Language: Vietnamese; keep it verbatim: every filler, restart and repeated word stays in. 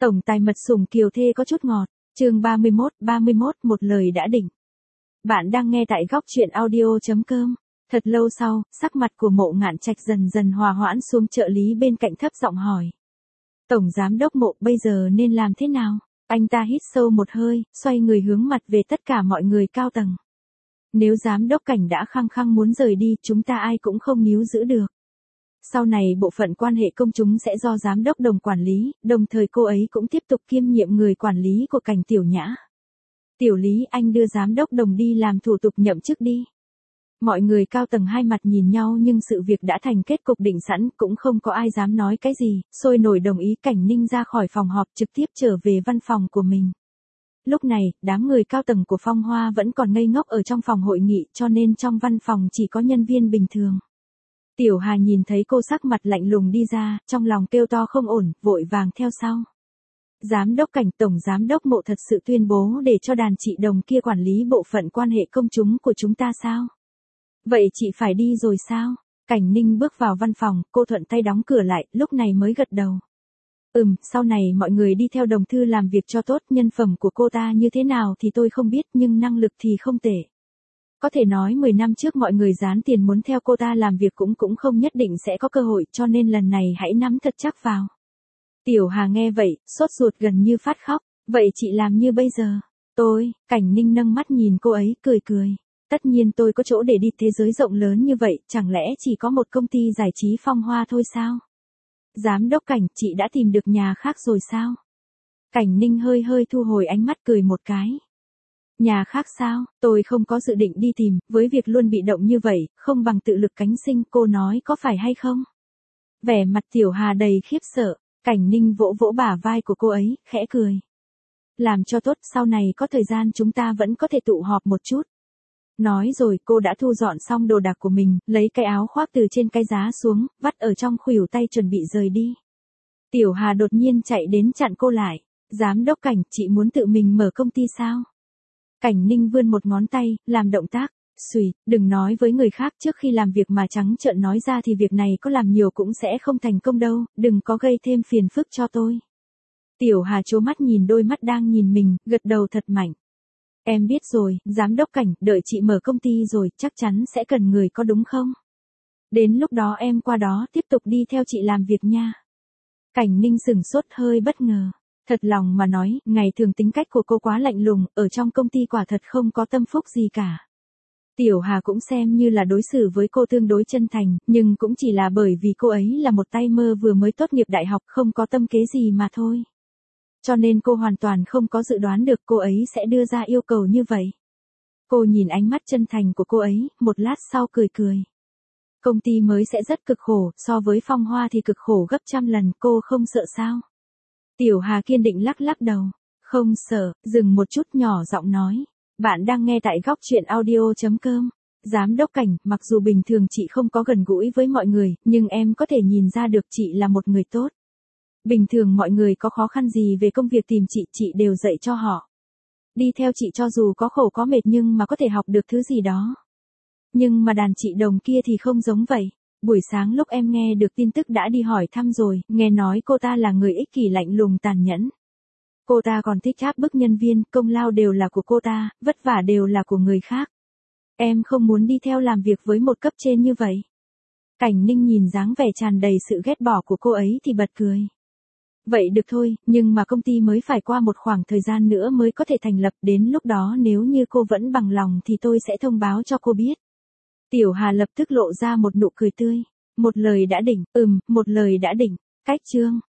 Tổng tài mật sủng kiều thê có chút ngọt, chương ba mươi mốt, ba mươi mốt, một lời đã định. Bạn đang nghe tại góc truyện audio.com. Thật lâu sau, sắc mặt của Mộ Ngạn Trạch dần dần hòa hoãn xuống, trợ lý bên cạnh thấp giọng hỏi. Tổng giám đốc Mộ, bây giờ nên làm thế nào? Anh ta hít sâu một hơi, xoay người hướng mặt về tất cả mọi người cao tầng. Nếu giám đốc Cảnh đã khăng khăng muốn rời đi, chúng ta ai cũng không níu giữ được. Sau này bộ phận quan hệ công chúng sẽ do giám đốc Đồng quản lý, đồng thời cô ấy cũng tiếp tục kiêm nhiệm người quản lý của Cảnh Tiểu Nhã. Tiểu Lý, anh đưa giám đốc Đồng đi làm thủ tục nhậm chức đi. Mọi người cao tầng hai mặt nhìn nhau, nhưng sự việc đã thành kết cục định sẵn, cũng không có ai dám nói cái gì, sôi nổi đồng ý. Cảnh Ninh ra khỏi phòng họp trực tiếp trở về văn phòng của mình. Lúc này, đám người cao tầng của Phong Hoa vẫn còn ngây ngốc ở trong phòng hội nghị, cho nên trong văn phòng chỉ có nhân viên bình thường. Tiểu Hà nhìn thấy cô sắc mặt lạnh lùng đi ra, trong lòng kêu to không ổn, vội vàng theo sau. Giám đốc Cảnh, Tổng giám đốc Mộ thật sự tuyên bố để cho đàn chị Đồng kia quản lý bộ phận quan hệ công chúng của chúng ta sao? Vậy chị phải đi rồi sao? Cảnh Ninh bước vào văn phòng, cô thuận tay đóng cửa lại, lúc này mới gật đầu. Ừm, sau này mọi người đi theo Đồng thư làm việc cho tốt, nhân phẩm của cô ta như thế nào thì tôi không biết, nhưng năng lực thì không tệ. Có thể nói mười năm trước mọi người dán tiền muốn theo cô ta làm việc cũng cũng không nhất định sẽ có cơ hội, cho nên lần này hãy nắm thật chắc vào. Tiểu Hà nghe vậy, sốt ruột gần như phát khóc. Vậy chị làm như bây giờ? Tôi, Cảnh Ninh nâng mắt nhìn cô ấy, cười cười. Tất nhiên tôi có chỗ để đi, thế giới rộng lớn như vậy, chẳng lẽ chỉ có một công ty giải trí Phong Hoa thôi sao? Giám đốc Cảnh, chị đã tìm được nhà khác rồi sao? Cảnh Ninh hơi hơi thu hồi ánh mắt, cười một cái. Nhà khác sao? Tôi không có dự định đi tìm, với việc luôn bị động như vậy, không bằng tự lực cánh sinh, cô nói có phải hay không? Vẻ mặt Tiểu Hà đầy khiếp sợ, Cảnh Ninh vỗ vỗ bả vai của cô ấy, khẽ cười. Làm cho tốt, sau này có thời gian chúng ta vẫn có thể tụ họp một chút. Nói rồi cô đã thu dọn xong đồ đạc của mình, lấy cái áo khoác từ trên cái giá xuống, vắt ở trong khuỷu tay chuẩn bị rời đi. Tiểu Hà đột nhiên chạy đến chặn cô lại. Giám đốc Cảnh, chị muốn tự mình mở công ty sao? Cảnh Ninh vươn một ngón tay, làm động tác. Xùi, đừng nói với người khác, trước khi làm việc mà trắng trợn nói ra thì việc này có làm nhiều cũng sẽ không thành công đâu, đừng có gây thêm phiền phức cho tôi. Tiểu Hà trố mắt nhìn đôi mắt đang nhìn mình, gật đầu thật mạnh. Em biết rồi, giám đốc Cảnh, đợi chị mở công ty rồi, chắc chắn sẽ cần người có đúng không? Đến lúc đó em qua đó tiếp tục đi theo chị làm việc nha. Cảnh Ninh sửng sốt, hơi bất ngờ. Thật lòng mà nói, ngày thường tính cách của cô quá lạnh lùng, ở trong công ty quả thật không có tâm phúc gì cả. Tiểu Hà cũng xem như là đối xử với cô tương đối chân thành, nhưng cũng chỉ là bởi vì cô ấy là một tay mơ vừa mới tốt nghiệp đại học, không có tâm kế gì mà thôi. Cho nên cô hoàn toàn không có dự đoán được cô ấy sẽ đưa ra yêu cầu như vậy. Cô nhìn ánh mắt chân thành của cô ấy, một lát sau cười cười. Công ty mới sẽ rất cực khổ, so với Phong Hoa thì cực khổ gấp trăm lần, cô không sợ sao? Tiểu Hà kiên định lắc lắc đầu. Không sợ, dừng một chút nhỏ giọng nói. Bạn đang nghe tại góc truyện audio.com. Giám đốc Cảnh, mặc dù bình thường chị không có gần gũi với mọi người, nhưng em có thể nhìn ra được chị là một người tốt. Bình thường mọi người có khó khăn gì về công việc tìm chị, chị đều dạy cho họ. Đi theo chị cho dù có khổ có mệt nhưng mà có thể học được thứ gì đó. Nhưng mà đàn chị Đồng kia thì không giống vậy. Buổi sáng lúc em nghe được tin tức đã đi hỏi thăm rồi, nghe nói cô ta là người ích kỷ lạnh lùng tàn nhẫn. Cô ta còn thích áp bức nhân viên, công lao đều là của cô ta, vất vả đều là của người khác. Em không muốn đi theo làm việc với một cấp trên như vậy. Cảnh Ninh nhìn dáng vẻ tràn đầy sự ghét bỏ của cô ấy thì bật cười. Vậy được thôi, nhưng mà công ty mới phải qua một khoảng thời gian nữa mới có thể thành lập, đến lúc đó nếu như cô vẫn bằng lòng thì tôi sẽ thông báo cho cô biết. Tiểu Hà lập tức lộ ra một nụ cười tươi. Một lời đã định, ừm, một lời đã định. Cách chương